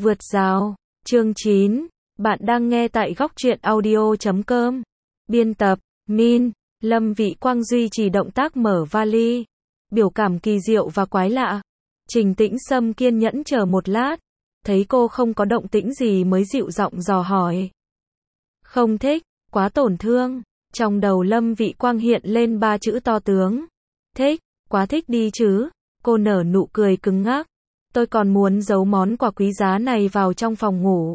Vượt rào, chương 9, bạn đang nghe tại góc truyện audio.com. Biên tập, Min, Lâm Vị Quang duy trì động tác mở vali. Biểu cảm kỳ diệu và quái lạ. Trình Tĩnh Sâm kiên nhẫn chờ một lát. Thấy cô không có động tĩnh gì mới dịu giọng dò hỏi. Không thích, quá tổn thương. Trong đầu Lâm Vị Quang hiện lên 3 chữ to tướng. Thích, quá thích đi chứ. Cô nở nụ cười cứng ngắc. Tôi còn muốn giấu món quà quý giá này vào trong phòng ngủ.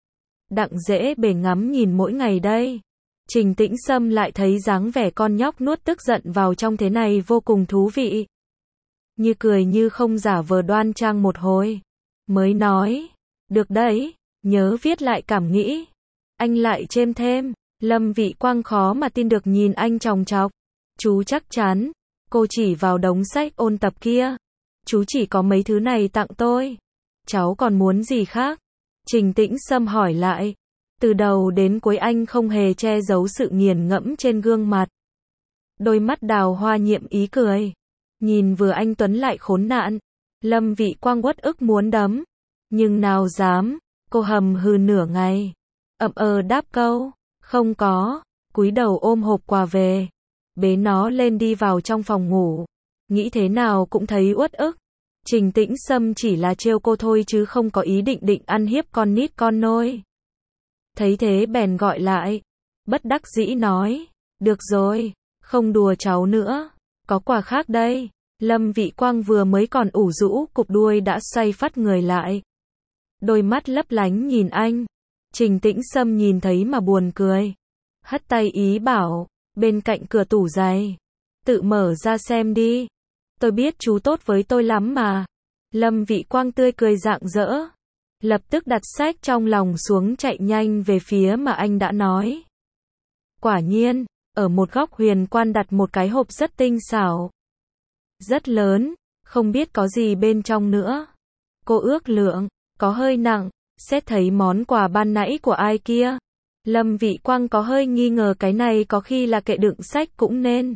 Đặng dễ bề ngắm nhìn mỗi ngày đây. Trình Tĩnh Sâm lại thấy dáng vẻ con nhóc nuốt tức giận vào trong thế này vô cùng thú vị. Như cười như không giả vờ đoan trang một hồi. Mới nói, được đấy, nhớ viết lại cảm nghĩ. Anh lại chêm thêm. Lâm Vị Quang khó mà tin được nhìn anh chòng chọc. Chú chắc chắn. Cô chỉ vào đống sách ôn tập kia. Chú chỉ có mấy thứ này tặng tôi. Cháu còn muốn gì khác? Trình Tĩnh Sâm hỏi lại. Từ đầu đến cuối anh không hề che giấu sự nghiền ngẫm trên gương mặt. Đôi mắt đào hoa nhiệm ý cười. Nhìn vừa anh tuấn lại khốn nạn. Lâm Vị Quang uất ức muốn đấm. Nhưng nào dám. Cô hầm hừ nửa ngày. Ậm đáp câu. Không có. Cúi đầu ôm hộp quà về. Bế nó lên đi vào trong phòng ngủ. Nghĩ thế nào cũng thấy uất ức. Trình Tĩnh Sâm chỉ là trêu cô thôi chứ không có ý định ăn hiếp con nít con nôi. Thấy thế bèn gọi lại. Bất đắc dĩ nói. Được rồi, không đùa cháu nữa. Có quà khác đây. Lâm Vị Quang vừa mới còn ủ rũ cục đuôi đã xoay phát người lại. Đôi mắt lấp lánh nhìn anh. Trình Tĩnh Sâm nhìn thấy mà buồn cười. Hất tay ý bảo. Bên cạnh cửa tủ giày. Tự mở ra xem đi. Tôi biết chú tốt với tôi lắm mà. Lâm Vị Quang tươi cười rạng rỡ. Lập tức đặt sách trong lòng xuống chạy nhanh về phía mà anh đã nói. Quả nhiên, ở một góc huyền quan đặt một cái hộp rất tinh xảo. Rất lớn, không biết có gì bên trong nữa. Cô ước lượng, có hơi nặng, xét thấy món quà ban nãy của ai kia. Lâm Vị Quang có hơi nghi ngờ cái này có khi là kệ đựng sách cũng nên.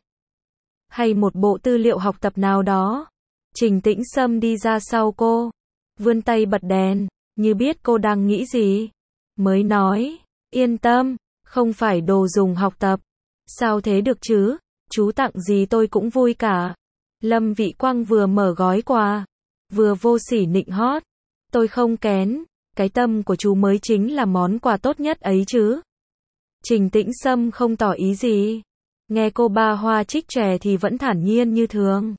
Hay một bộ tư liệu học tập nào đó. Trình Tĩnh Sâm đi ra sau cô. Vươn tay bật đèn, như biết cô đang nghĩ gì. Mới nói, yên tâm, không phải đồ dùng học tập. Sao thế được chứ, chú tặng gì tôi cũng vui cả. Lâm Vị Quang vừa mở gói quà, vừa vô sỉ nịnh hót. Tôi không kén, cái tâm của chú mới chính là món quà tốt nhất ấy chứ. Trình Tĩnh Sâm không tỏ ý gì. Nghe cô ba hoa trích trẻ thì vẫn thản nhiên như thường.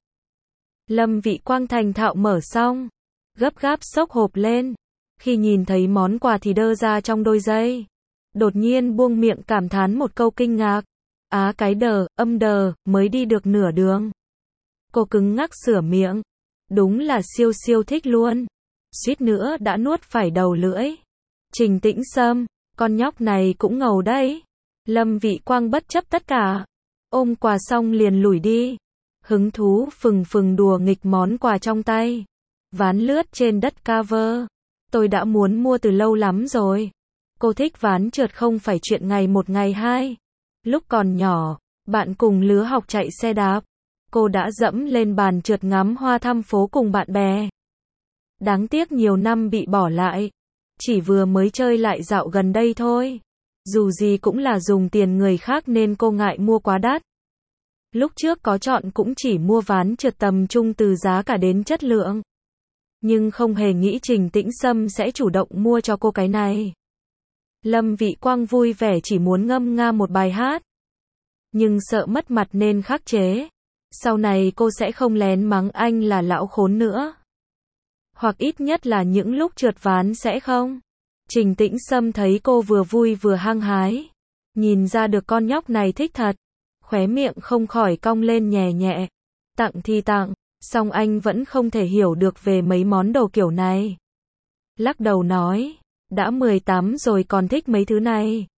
Lâm Vị Quang thành thạo mở xong. Gấp gáp xốc hộp lên. Khi nhìn thấy món quà thì đơ ra trong đôi giây. Đột nhiên buông miệng cảm thán một câu kinh ngạc. Á cái đờ, âm đờ, mới đi được nửa đường. Cô cứng ngắc sửa miệng. Đúng là siêu siêu thích luôn. Suýt nữa đã nuốt phải đầu lưỡi. Trình Tĩnh Sâm, con nhóc này cũng ngầu đấy. Lâm Vị Quang bất chấp tất cả. Ôm quà xong liền lủi đi. Hứng thú phừng đùa nghịch món quà trong tay. Ván lướt trên đất cover. Tôi đã muốn mua từ lâu lắm rồi. Cô thích ván trượt không phải chuyện ngày một ngày hai. Lúc còn nhỏ, bạn cùng lứa học chạy xe đạp. Cô đã dẫm lên bàn trượt ngắm hoa thăm phố cùng bạn bè. Đáng tiếc nhiều năm bị bỏ lại. Chỉ vừa mới chơi lại dạo gần đây thôi. Dù gì cũng là dùng tiền người khác nên cô ngại mua quá đắt. Lúc trước có chọn cũng chỉ mua ván trượt tầm trung từ giá cả đến chất lượng. Nhưng không hề nghĩ Trình Tĩnh Sâm sẽ chủ động mua cho cô cái này. Lâm Vị Quang vui vẻ chỉ muốn ngâm nga một bài hát. Nhưng sợ mất mặt nên khắc chế. Sau này cô sẽ không lén mắng anh là lão khốn nữa. Hoặc ít nhất là những lúc trượt ván sẽ không. Trình Tĩnh Sâm thấy cô vừa vui vừa hăng hái. Nhìn ra được con nhóc này thích thật. Khóe miệng không khỏi cong lên nhẹ nhẹ. Tặng thì tặng, song anh vẫn không thể hiểu được về mấy món đồ kiểu này. Lắc đầu nói, đã 18 rồi còn thích mấy thứ này.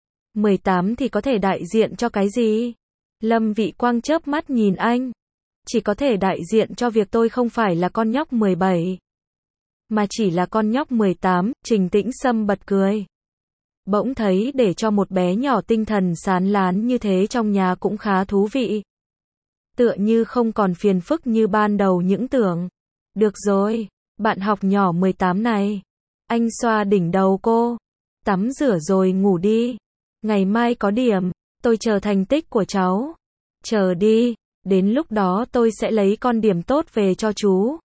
18 thì có thể đại diện cho cái gì? Lâm Vị Quang chớp mắt nhìn anh. Chỉ có thể đại diện cho việc tôi không phải là con nhóc 17. Mà chỉ là con nhóc 18, Trình Tĩnh Sâm bật cười. Bỗng thấy để cho một bé nhỏ tinh thần sán lán như thế trong nhà cũng khá thú vị. Tựa như không còn phiền phức như ban đầu những tưởng. Được rồi, bạn học nhỏ 18 này. Anh xoa đỉnh đầu cô. Tắm rửa rồi ngủ đi. Ngày mai có điểm, tôi chờ thành tích của cháu. Chờ đi, đến lúc đó tôi sẽ lấy con điểm tốt về cho chú.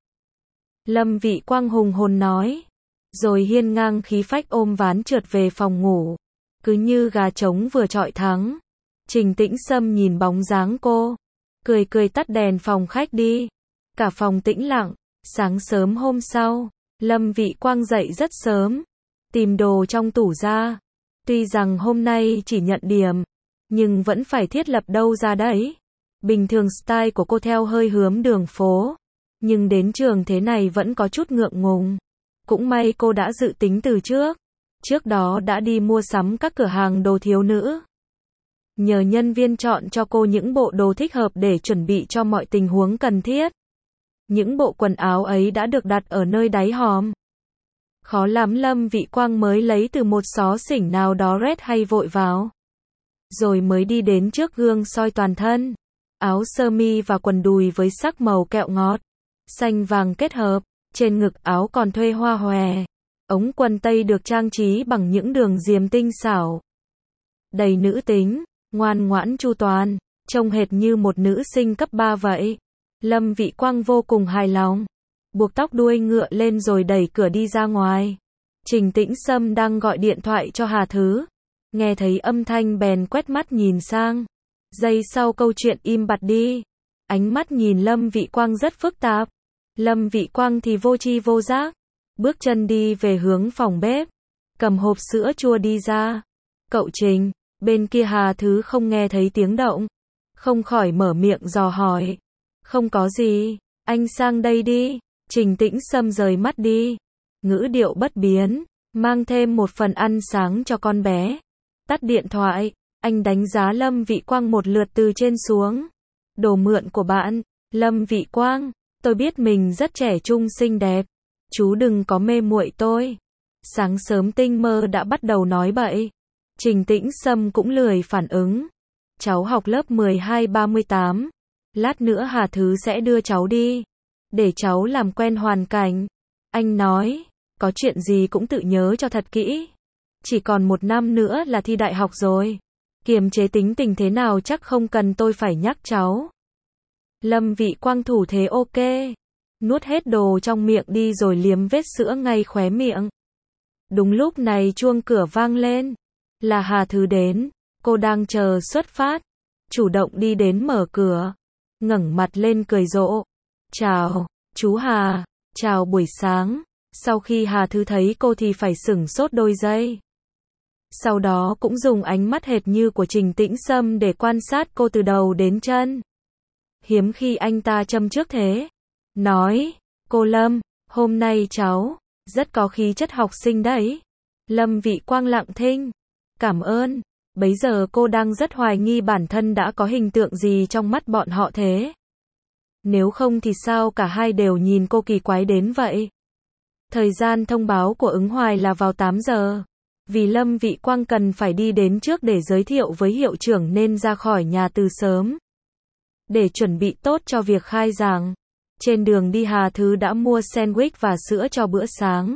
Lâm Vị Quang hùng hồn nói. Rồi hiên ngang khí phách ôm ván trượt về phòng ngủ. Cứ như gà trống vừa chọi thắng. Trình Tĩnh Sâm nhìn bóng dáng cô. Cười cười tắt đèn phòng khách đi. Cả phòng tĩnh lặng. Sáng sớm hôm sau, Lâm Vị Quang dậy rất sớm. Tìm đồ trong tủ ra. Tuy rằng hôm nay chỉ nhận điểm, nhưng vẫn phải thiết lập đâu ra đấy. Bình thường style của cô theo hơi hướng đường phố. Nhưng đến trường thế này vẫn có chút ngượng ngùng. Cũng may cô đã dự tính từ trước. Trước đó đã đi mua sắm các cửa hàng đồ thiếu nữ. Nhờ nhân viên chọn cho cô những bộ đồ thích hợp để chuẩn bị cho mọi tình huống cần thiết. Những bộ quần áo ấy đã được đặt ở nơi đáy hòm. Khó lắm Lâm Vị Quang mới lấy từ một xó xỉnh nào đó rét hay vội vào. Rồi mới đi đến trước gương soi toàn thân. Áo sơ mi và quần đùi với sắc màu kẹo ngọt. Xanh vàng kết hợp. Trên ngực áo còn thuê hoa hòe. Ống quần tây được trang trí bằng những đường diềm tinh xảo. Đầy nữ tính, ngoan ngoãn chu toàn, trông hệt như một nữ sinh cấp 3 vậy. Lâm Vị Quang vô cùng hài lòng. Buộc tóc đuôi ngựa lên rồi đẩy cửa đi ra ngoài. Trình Tĩnh Sâm đang gọi điện thoại cho Hà Thứ. Nghe thấy âm thanh bèn quét mắt nhìn sang. Giây sau câu chuyện im bặt đi. Ánh mắt nhìn Lâm Vị Quang rất phức tạp. Lâm Vị Quang thì vô tri vô giác. Bước chân đi về hướng phòng bếp. Cầm hộp sữa chua đi ra. Cậu Trình, bên kia Hà Thứ không nghe thấy tiếng động. Không khỏi mở miệng dò hỏi. Không có gì, anh sang đây đi. Trình Tĩnh Sâm rời mắt đi. Ngữ điệu bất biến, mang thêm một phần ăn sáng cho con bé. Tắt điện thoại, anh đánh giá Lâm Vị Quang một lượt từ trên xuống. Đồ mượn của bạn, Lâm Vị Quang, tôi biết mình rất trẻ trung xinh đẹp. Chú đừng có mê muội tôi. Sáng sớm tinh mơ đã bắt đầu nói bậy. Trình Tĩnh Sâm cũng lười phản ứng. Cháu học lớp 12-38. Lát nữa Hà Thứ sẽ đưa cháu đi. Để cháu làm quen hoàn cảnh. Anh nói, có chuyện gì cũng tự nhớ cho thật kỹ. Chỉ còn 1 năm nữa là thi đại học rồi. Kiềm chế tính tình thế nào chắc không cần tôi phải nhắc cháu. Lâm Vị Quang thủ thế ok. Nuốt hết đồ trong miệng đi rồi liếm vết sữa ngay khóe miệng. Đúng lúc này chuông cửa vang lên. Là Hà Thứ đến. Cô đang chờ xuất phát. Chủ động đi đến mở cửa. Ngẩng mặt lên cười rộ. Chào, chú Hà. Chào buổi sáng. Sau khi Hà Thứ thấy cô thì phải sửng sốt đôi giây. Sau đó cũng dùng ánh mắt hệt như của Trình Tĩnh Sâm để quan sát cô từ đầu đến chân. Hiếm khi anh ta châm trước thế. Nói, cô Lâm, hôm nay cháu, rất có khí chất học sinh đấy. Lâm Vị Quang lặng thinh. Cảm ơn. Bấy giờ cô đang rất hoài nghi bản thân đã có hình tượng gì trong mắt bọn họ thế. Nếu không thì sao cả hai đều nhìn cô kỳ quái đến vậy. Thời gian thông báo của Ứng Hoài là vào 8 giờ. Vì Lâm Vị Quang cần phải đi đến trước để giới thiệu với hiệu trưởng nên ra khỏi nhà từ sớm. Để chuẩn bị tốt cho việc khai giảng. Trên đường đi Hà Thứ đã mua sandwich và sữa cho bữa sáng.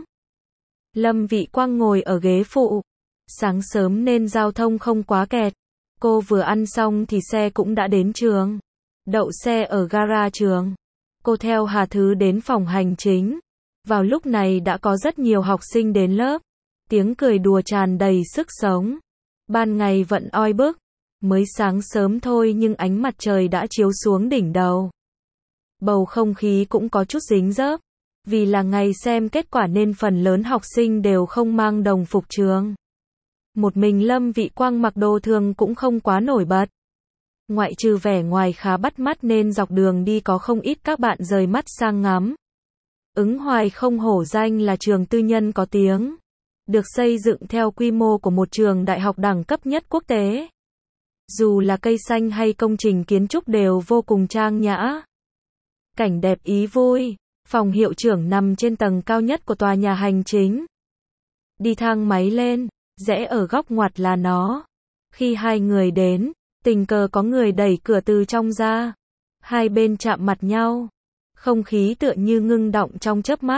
Lâm Vị Quang ngồi ở ghế phụ. Sáng sớm nên giao thông không quá kẹt. Cô vừa ăn xong thì xe cũng đã đến trường. Đậu xe ở gara trường. Cô theo Hà Thứ đến phòng hành chính. Vào lúc này đã có rất nhiều học sinh đến lớp. Tiếng cười đùa tràn đầy sức sống. Ban ngày vẫn oi bức. Mới sáng sớm thôi nhưng ánh mặt trời đã chiếu xuống đỉnh đầu. Bầu không khí cũng có chút dính dớp. Vì là ngày xem kết quả nên phần lớn học sinh đều không mang đồng phục trường. Một mình Lâm Vị Quang mặc đồ thường cũng không quá nổi bật. Ngoại trừ vẻ ngoài khá bắt mắt nên dọc đường đi có không ít các bạn rời mắt sang ngắm. Ứng Hoài không hổ danh là trường tư nhân có tiếng. Được xây dựng theo quy mô của một trường đại học đẳng cấp nhất quốc tế. Dù là cây xanh hay công trình kiến trúc đều vô cùng trang nhã. Cảnh đẹp ý vui. Phòng hiệu trưởng nằm trên tầng cao nhất của tòa nhà hành chính. Đi thang máy lên, rẽ ở góc ngoặt là nó. Khi hai người đến, tình cờ có người đẩy cửa từ trong ra. Hai bên chạm mặt nhau. Không khí tựa như ngưng đọng trong chớp mắt.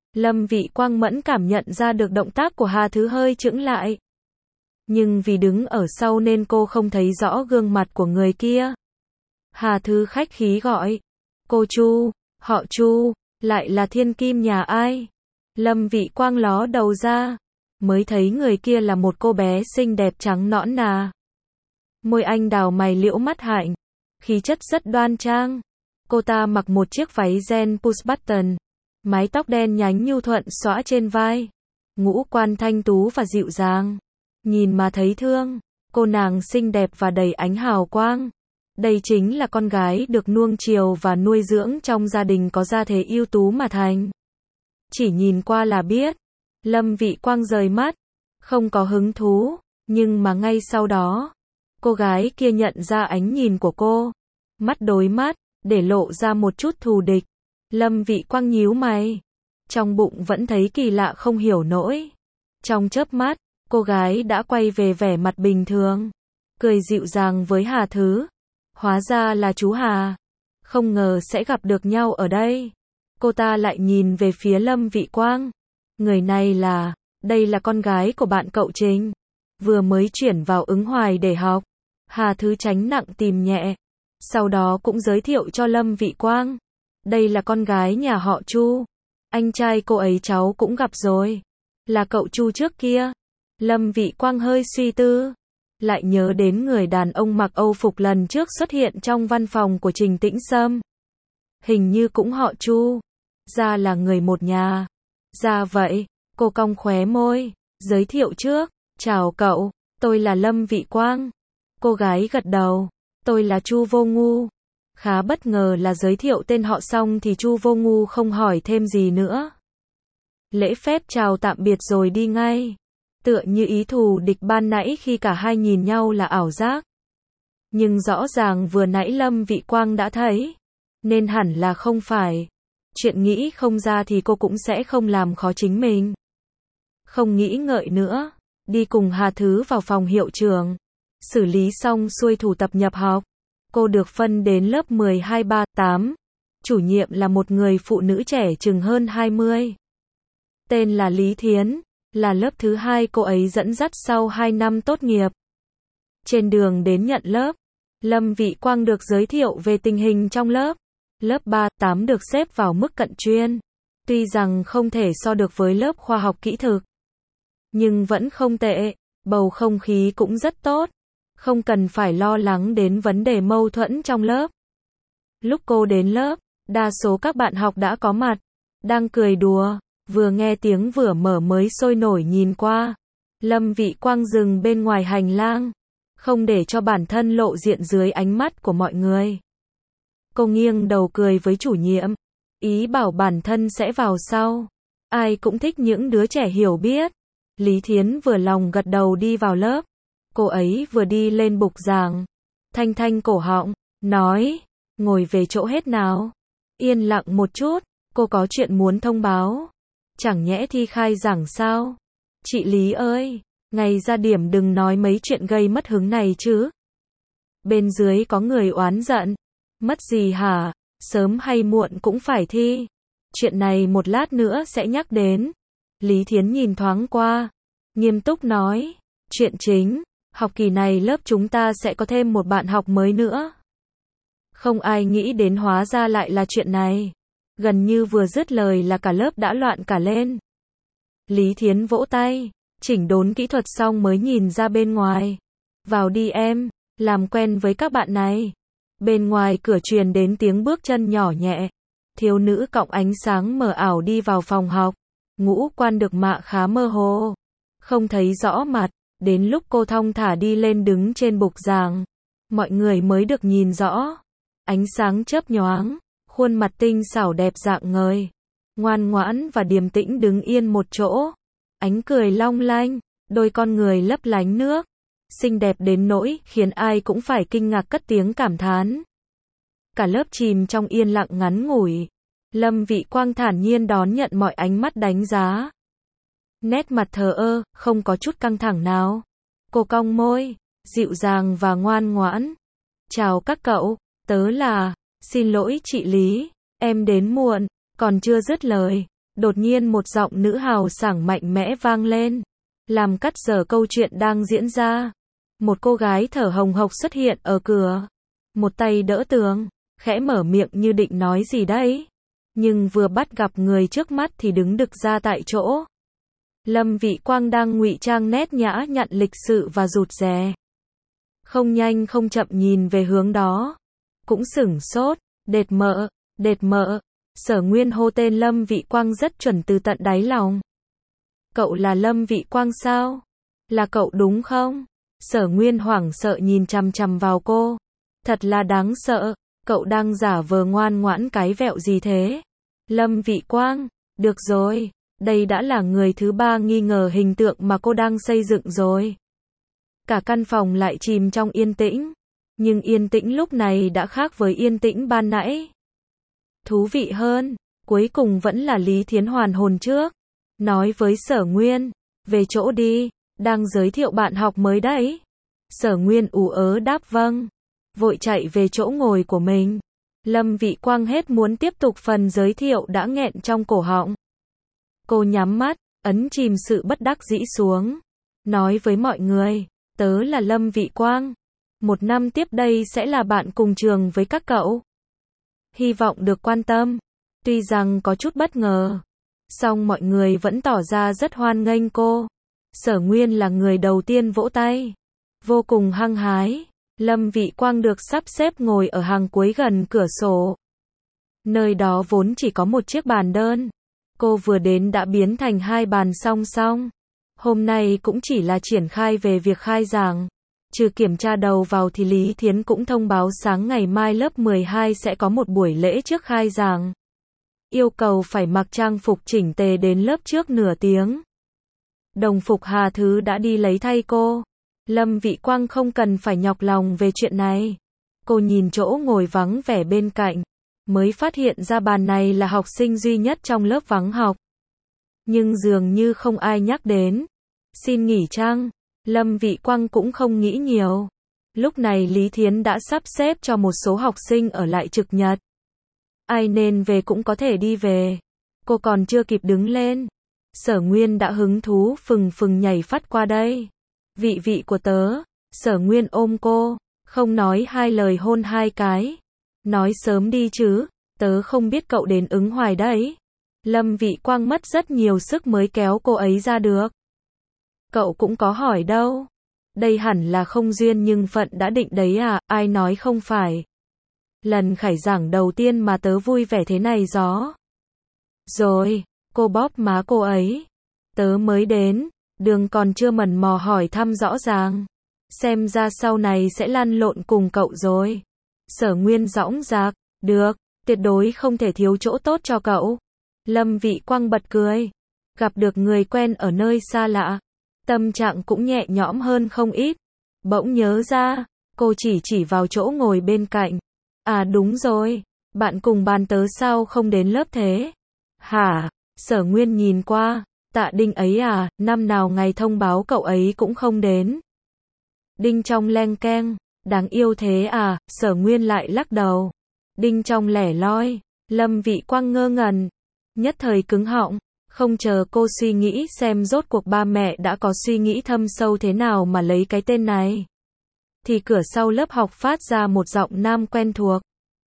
Lâm Vị Quang mẫn cảm nhận ra được động tác của Hà Thứ hơi chững lại. Nhưng vì đứng ở sau nên cô không thấy rõ gương mặt của người kia. Hà Thứ khách khí gọi. Cô Chu, họ Chu, lại là thiên kim nhà ai? Lâm Vị Quang ló đầu ra, mới thấy người kia là một cô bé xinh đẹp trắng nõn nà. Môi anh đào, mày liễu, mắt hạnh, khí chất rất đoan trang. Cô ta mặc một chiếc váy ren push button, mái tóc đen nhánh nhu thuận xõa trên vai, ngũ quan thanh tú và dịu dàng. Nhìn mà thấy thương, cô nàng xinh đẹp và đầy ánh hào quang. Đây chính là con gái được nuông chiều và nuôi dưỡng trong gia đình có gia thế ưu tú mà thành. Chỉ nhìn qua là biết. Lâm Vị Quang rời mắt, không có hứng thú, nhưng mà ngay sau đó, cô gái kia nhận ra ánh nhìn của cô. Mắt đối mắt, để lộ ra một chút thù địch. Lâm Vị Quang nhíu mày, trong bụng vẫn thấy kỳ lạ không hiểu nổi. Trong chớp mắt, cô gái đã quay về vẻ mặt bình thường, cười dịu dàng với Hà Thứ. Hóa ra là chú Hà, không ngờ sẽ gặp được nhau ở đây. Cô ta lại nhìn về phía Lâm Vị Quang. Người này là, đây là con gái của bạn cậu Trình, vừa mới chuyển vào Ứng Hoài để học. Hà Thứ tránh nặng tìm nhẹ, sau đó cũng giới thiệu cho Lâm Vị Quang. Đây là con gái nhà họ Chu, anh trai cô ấy cháu cũng gặp rồi, là cậu Chu trước kia. Lâm Vị Quang hơi suy tư, lại nhớ đến người đàn ông mặc Âu phục lần trước xuất hiện trong văn phòng của Trình Tĩnh Sâm. Hình như cũng họ Chu, ra là người một nhà. Ra vậy, cô cong khóe môi, giới thiệu trước. Chào cậu, tôi là Lâm Vị Quang. Cô gái gật đầu, tôi là Chu Vô Ngu. Khá bất ngờ là giới thiệu tên họ xong thì Chu Vô Ngu không hỏi thêm gì nữa. Lễ phép chào tạm biệt rồi đi ngay. Tựa như ý thù địch ban nãy khi cả hai nhìn nhau là ảo giác. Nhưng rõ ràng vừa nãy Lâm Vị Quang đã thấy, nên hẳn là không phải. Chuyện nghĩ không ra thì cô cũng sẽ không làm khó chính mình. Không nghĩ ngợi nữa, đi cùng Hà Thứ vào phòng hiệu trưởng. Xử lý xong xuôi thủ tập nhập học, cô được phân đến lớp 12-3-8. Chủ nhiệm là một người phụ nữ trẻ chừng hơn 20. Tên là Lý Thiến, là lớp thứ 2 cô ấy dẫn dắt sau 2 năm tốt nghiệp. Trên đường đến nhận lớp, Lâm Vị Quang được giới thiệu về tình hình trong lớp. Lớp 3-8 được xếp vào mức cận chuyên. Tuy rằng không thể so được với lớp khoa học kỹ thực, nhưng vẫn không tệ, bầu không khí cũng rất tốt. Không cần phải lo lắng đến vấn đề mâu thuẫn trong lớp. Lúc cô đến lớp, đa số các bạn học đã có mặt, đang cười đùa, vừa nghe tiếng vừa mở mới sôi nổi nhìn qua. Lâm Vị Quang dừng bên ngoài hành lang, không để cho bản thân lộ diện dưới ánh mắt của mọi người. Cô nghiêng đầu cười với chủ nhiệm, ý bảo bản thân sẽ vào sau. Ai cũng thích những đứa trẻ hiểu biết. Lý Thiến vừa lòng gật đầu đi vào lớp. Cô ấy vừa đi lên bục giảng, thanh thanh cổ họng, nói, ngồi về chỗ hết nào. Yên lặng một chút, cô có chuyện muốn thông báo. Chẳng nhẽ thi khai giảng sao? Chị Lý ơi, ngày ra điểm đừng nói mấy chuyện gây mất hứng này chứ. Bên dưới có người oán giận. Mất gì hả? Sớm hay muộn cũng phải thi. Chuyện này một lát nữa sẽ nhắc đến. Lý Thiến nhìn thoáng qua, nghiêm túc nói, chuyện chính, học kỳ này lớp chúng ta sẽ có thêm một bạn học mới nữa. Không ai nghĩ đến hóa ra lại là chuyện này. Gần như vừa dứt lời là cả lớp đã loạn cả lên. Lý Thiến vỗ tay, chỉnh đốn kỹ thuật xong mới nhìn ra bên ngoài. Vào đi em, làm quen với các bạn này. Bên ngoài cửa truyền đến tiếng bước chân nhỏ nhẹ. Thiếu nữ cọng ánh sáng mờ ảo đi vào phòng học. Ngũ quan được mạ khá mơ hồ, không thấy rõ mặt. Đến lúc cô thong thả đi lên đứng trên bục giảng, mọi người mới được nhìn rõ. Ánh sáng chớp nhoáng, khuôn mặt tinh xảo đẹp dạng ngời, ngoan ngoãn và điềm tĩnh đứng yên một chỗ. Ánh cười long lanh, đôi con người lấp lánh nước, xinh đẹp đến nỗi khiến ai cũng phải kinh ngạc cất tiếng cảm thán. Cả lớp chìm trong yên lặng ngắn ngủi. Lâm Vị Quang thản nhiên đón nhận mọi ánh mắt đánh giá. Nét mặt thờ ơ, không có chút căng thẳng nào. Cô cong môi, dịu dàng và ngoan ngoãn. Chào các cậu, tớ là, xin lỗi chị Lý, em đến muộn, còn chưa dứt lời. Đột nhiên một giọng nữ hào sảng mạnh mẽ vang lên, làm cắt dở câu chuyện đang diễn ra. Một cô gái thở hồng hộc xuất hiện ở cửa, một tay đỡ tường, khẽ mở miệng như định nói gì đấy, nhưng vừa bắt gặp người trước mắt thì đứng đực ra tại chỗ. Lâm Vị Quang đang ngụy trang nét nhã nhặn lịch sự và rụt rè. Không nhanh không chậm nhìn về hướng đó. Cũng sửng sốt, đệt mợ. Sở Nguyên hô tên Lâm Vị Quang rất chuẩn từ tận đáy lòng. Cậu là Lâm Vị Quang sao? Là cậu đúng không? Sở Nguyên hoảng sợ nhìn chằm chằm vào cô. Thật là đáng sợ, cậu đang giả vờ ngoan ngoãn cái vẹo gì thế? Lâm Vị Quang, được rồi, đây đã là người thứ ba nghi ngờ hình tượng mà cô đang xây dựng rồi. Cả căn phòng lại chìm trong yên tĩnh, nhưng yên tĩnh lúc này đã khác với yên tĩnh ban nãy. Thú vị hơn, cuối cùng vẫn là Lý Thiến hoàn hồn trước, nói với Sở Nguyên, về chỗ đi, đang giới thiệu bạn học mới đấy. Sở Nguyên ú ớ đáp vâng, vội chạy về chỗ ngồi của mình. Lâm Vị Quang hết muốn tiếp tục phần giới thiệu đã nghẹn trong cổ họng. Cô nhắm mắt, ấn chìm sự bất đắc dĩ xuống, nói với mọi người, tớ là Lâm Vị Quang. 1 năm tiếp đây sẽ là bạn cùng trường với các cậu. Hy vọng được quan tâm. Tuy rằng có chút bất ngờ, song mọi người vẫn tỏ ra rất hoan nghênh cô. Sở Nguyên là người đầu tiên vỗ tay, vô cùng hăng hái. Lâm Vị Quang được sắp xếp ngồi ở hàng cuối gần cửa sổ. Nơi đó vốn chỉ có một chiếc bàn đơn. Cô vừa đến đã biến thành 2 bàn song song. Hôm nay cũng chỉ là triển khai về việc khai giảng. Trừ kiểm tra đầu vào thì Lý Thiến cũng thông báo sáng ngày mai lớp 12 sẽ có một buổi lễ trước khai giảng. Yêu cầu phải mặc trang phục chỉnh tề đến lớp trước nửa tiếng. Đồng phục Hà Thứ đã đi lấy thay cô. Lâm Vị Quang không cần phải nhọc lòng về chuyện này. Cô nhìn chỗ ngồi vắng vẻ bên cạnh, mới phát hiện ra bàn này là học sinh duy nhất trong lớp vắng học. Nhưng dường như không ai nhắc đến. Xin nghỉ chăng? Lâm Vị Quang cũng không nghĩ nhiều. Lúc này Lý Thiến đã sắp xếp cho một số học sinh ở lại trực nhật. Ai nên về cũng có thể đi về. Cô còn chưa kịp đứng lên, Sở Nguyên đã hứng thú phừng phừng nhảy phát qua đây. Vị của tớ. Sở Nguyên ôm cô, không nói hai lời hôn 2 cái. Nói sớm đi chứ, tớ không biết cậu đến ứng hoài đấy. Lâm Vị Quang mất rất nhiều sức mới kéo cô ấy ra được. Cậu cũng có hỏi đâu. Đây hẳn là không duyên nhưng phận đã định đấy à, ai nói không phải. Lần khai giảng đầu tiên mà tớ vui vẻ thế này gió. Rồi, cô bóp má cô ấy. Tớ mới đến, đường còn chưa mần mò hỏi thăm rõ ràng. Xem ra sau này sẽ lăn lộn cùng cậu rồi. Sở Nguyên dõng dạc, được, tuyệt đối không thể thiếu chỗ tốt cho cậu. Lâm Vị Quang bật cười. Gặp được người quen ở nơi xa lạ, tâm trạng cũng nhẹ nhõm hơn không ít. Bỗng nhớ ra, cô chỉ vào chỗ ngồi bên cạnh. À đúng rồi, bạn cùng bàn tớ sao không đến lớp thế? Hả? Sở Nguyên nhìn qua, Tạ Đinh ấy à, năm nào ngày thông báo cậu ấy cũng không đến. Đinh Trong leng keng, đáng yêu thế à, Sở Nguyên lại lắc đầu. Đinh Trong lẻ loi, Lâm Vị Quang ngơ ngẩn, nhất thời cứng họng, không chờ cô suy nghĩ xem rốt cuộc ba mẹ đã có suy nghĩ thâm sâu thế nào mà lấy cái tên này. Thì cửa sau lớp học phát ra một giọng nam quen thuộc.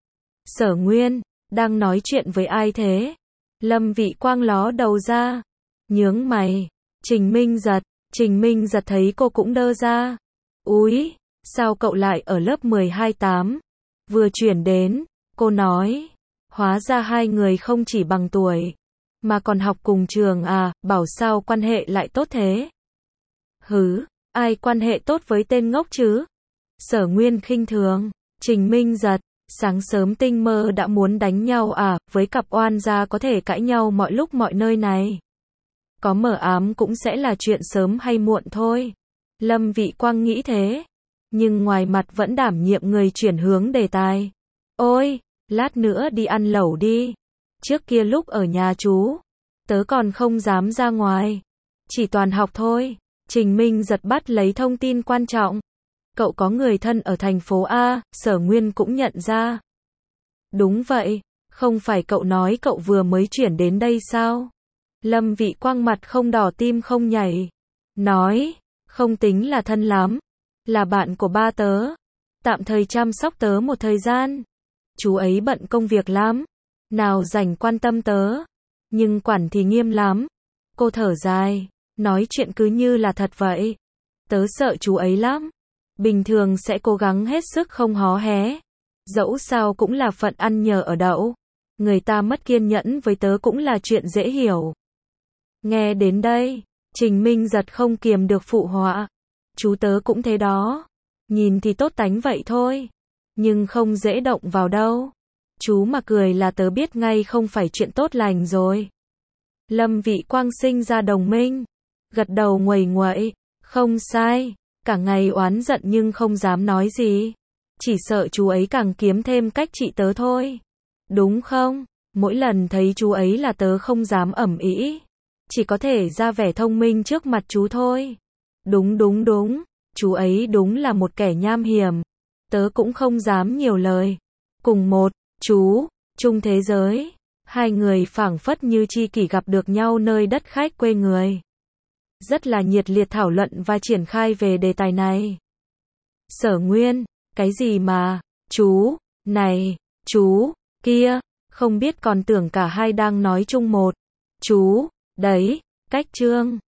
Sở Nguyên, đang nói chuyện với ai thế? Lâm Vị Quang ló đầu ra, nhướng mày. Trình Minh Giật thấy cô cũng đơ ra. Úi, sao cậu lại ở lớp 12-8? Vừa chuyển đến, cô nói. Hóa ra hai người không chỉ bằng tuổi, mà còn học cùng trường à, bảo sao quan hệ lại tốt thế? Hứ, ai quan hệ tốt với tên ngốc chứ? Sở Nguyên khinh thường. Trình Minh Giật, sáng sớm tinh mơ đã muốn đánh nhau à, với cặp oan gia có thể cãi nhau mọi lúc mọi nơi này. Có mờ ám cũng sẽ là chuyện sớm hay muộn thôi. Lâm Vị Quang nghĩ thế, nhưng ngoài mặt vẫn đảm nhiệm người chuyển hướng đề tài. Ôi, lát nữa đi ăn lẩu đi. Trước kia lúc ở nhà chú, tớ còn không dám ra ngoài, chỉ toàn học thôi. Trình Minh Giật bắt lấy thông tin quan trọng. Cậu có người thân ở thành phố A, Sở Nguyên cũng nhận ra. Đúng vậy, không phải cậu nói cậu vừa mới chuyển đến đây sao? Lâm Vị Quang mặt không đỏ tim không nhảy. Nói, không tính là thân lắm. Là bạn của ba tớ. Tạm thời chăm sóc tớ một thời gian. Chú ấy bận công việc lắm. Nào rảnh quan tâm tớ. Nhưng quản thì nghiêm lắm. Cô thở dài. Nói chuyện cứ như là thật vậy. Tớ sợ chú ấy lắm. Bình thường sẽ cố gắng hết sức không hó hé. Dẫu sao cũng là phận ăn nhờ ở đậu. Người ta mất kiên nhẫn với tớ cũng là chuyện dễ hiểu. Nghe đến đây, Trình Minh giật không kiềm được phụ họa. Chú tớ cũng thế đó. Nhìn thì tốt tánh vậy thôi. Nhưng không dễ động vào đâu. Chú mà cười là tớ biết ngay không phải chuyện tốt lành rồi. Lâm Vị Quang sinh ra đồng minh. Gật đầu nguầy nguậy. Không sai. Cả ngày oán giận nhưng không dám nói gì. Chỉ sợ chú ấy càng kiếm thêm cách trị tớ thôi. Đúng không? Mỗi lần thấy chú ấy là tớ không dám ẩm ĩ. Chỉ có thể ra vẻ thông minh trước mặt chú thôi. Đúng. Chú ấy đúng là một kẻ nham hiểm. Tớ cũng không dám nhiều lời. Cùng một, chú, chung thế giới. Hai người phảng phất như tri kỷ gặp được nhau nơi đất khách quê người. Rất là nhiệt liệt thảo luận và triển khai về đề tài này. Sở Nguyên, cái gì mà, chú, này, chú, kia, không biết còn tưởng cả hai đang nói chung một. Chú, đấy, cách trương.